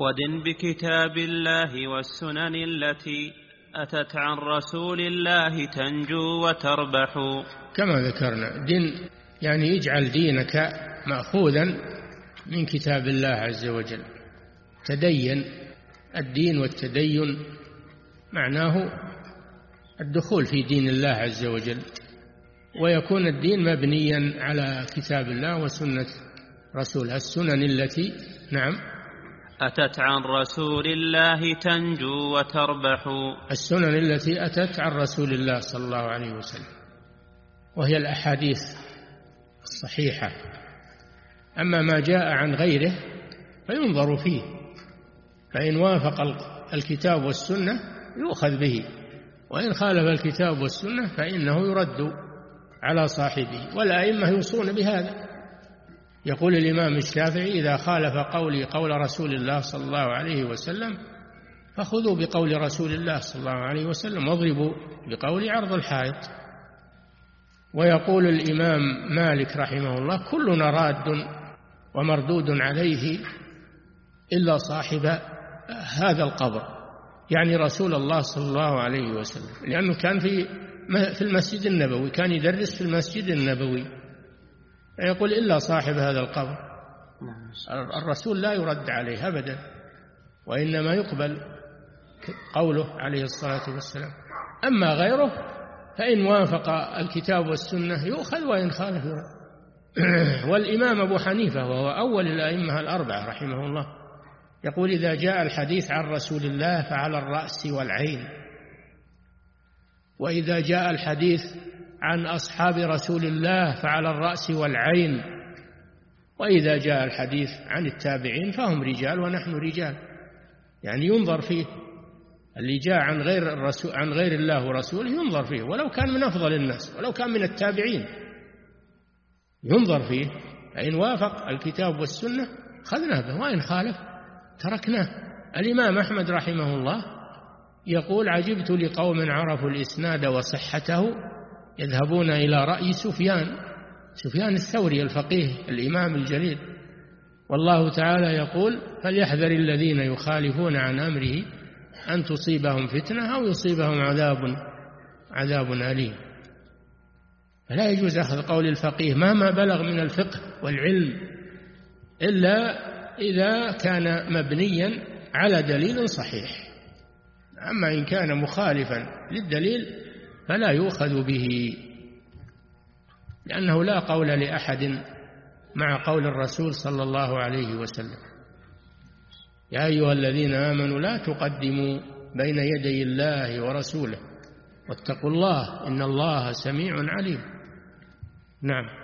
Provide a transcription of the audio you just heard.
ودن بكتاب الله والسنن التي أتت عن رسول الله تنجو وتربح. كما ذكرنا دين يعني يجعل دينك مأخوذا من كتاب الله عز وجل. تدين، الدين والتدين معناه الدخول في دين الله عز وجل، ويكون الدين مبنيا على كتاب الله وسنة رسوله. السنن التي أتت عن رسول الله تنجو وتربح. السنن التي أتت عن رسول الله صلى الله عليه وسلم، وهي الأحاديث الصحيحة. أما ما جاء عن غيره فينظر فيه، فإن وافق الكتاب والسنة يؤخذ به، وإن خالف الكتاب والسنة فإنه يرد على صاحبه. والأئمة يوصون بهذا. يقول الإمام الشافعي: إذا خالف قولي قول رسول الله صلى الله عليه وسلم فخذوا بقول رسول الله صلى الله عليه وسلم واضربوا بقول عرض الحائط. ويقول الإمام مالك رحمه الله: كلنا راد ومردود عليه إلا صاحب هذا القبر، يعني رسول الله صلى الله عليه وسلم، لأنه كان في المسجد النبوي، كان يدرس في المسجد النبوي. يقول: إلا صاحب هذا القبر. الرسول لا يرد عليه أبدا، وإنما يقبل قوله عليه الصلاة والسلام. أما غيره فإن وافق الكتاب والسنة يؤخذ، وإن خالف يرد. والإمام أبو حنيفة وهو أول الأئمة الأربعة رحمه الله يقول: إذا جاء الحديث عن رسول الله فعلى الرأس والعين، وإذا جاء الحديث عن أصحاب رسول الله فعلى الرأس والعين، وإذا جاء الحديث عن التابعين فهم رجال ونحن رجال. يعني ينظر فيه، اللي جاء عن غير الرسول، عن غير الله ورسوله ينظر فيه، ولو كان من أفضل الناس، ولو كان من التابعين ينظر فيه. فإن وافق الكتاب والسنة خذناه به، وإن خالف تركناه. الإمام أحمد رحمه الله يقول: عجبت لقوم عرفوا الإسناد وصحته يذهبون إلى رأي سفيان الثوري الفقيه الإمام الجليل، والله تعالى يقول: فليحذر الذين يخالفون عن أمره أن تصيبهم فتنة أو يصيبهم عذاب أليم. فلا يجوز أخذ قول الفقيه مهما بلغ من الفقه والعلم إلا إذا كان مبنيا على دليل صحيح. أما إن كان مخالفا للدليل فلا يؤخذ به، لأنه لا قول لأحد مع قول الرسول صلى الله عليه وسلم: يا أيها الذين آمنوا لا تقدموا بين يدي الله ورسوله واتقوا الله إن الله سميع عليم. نعم.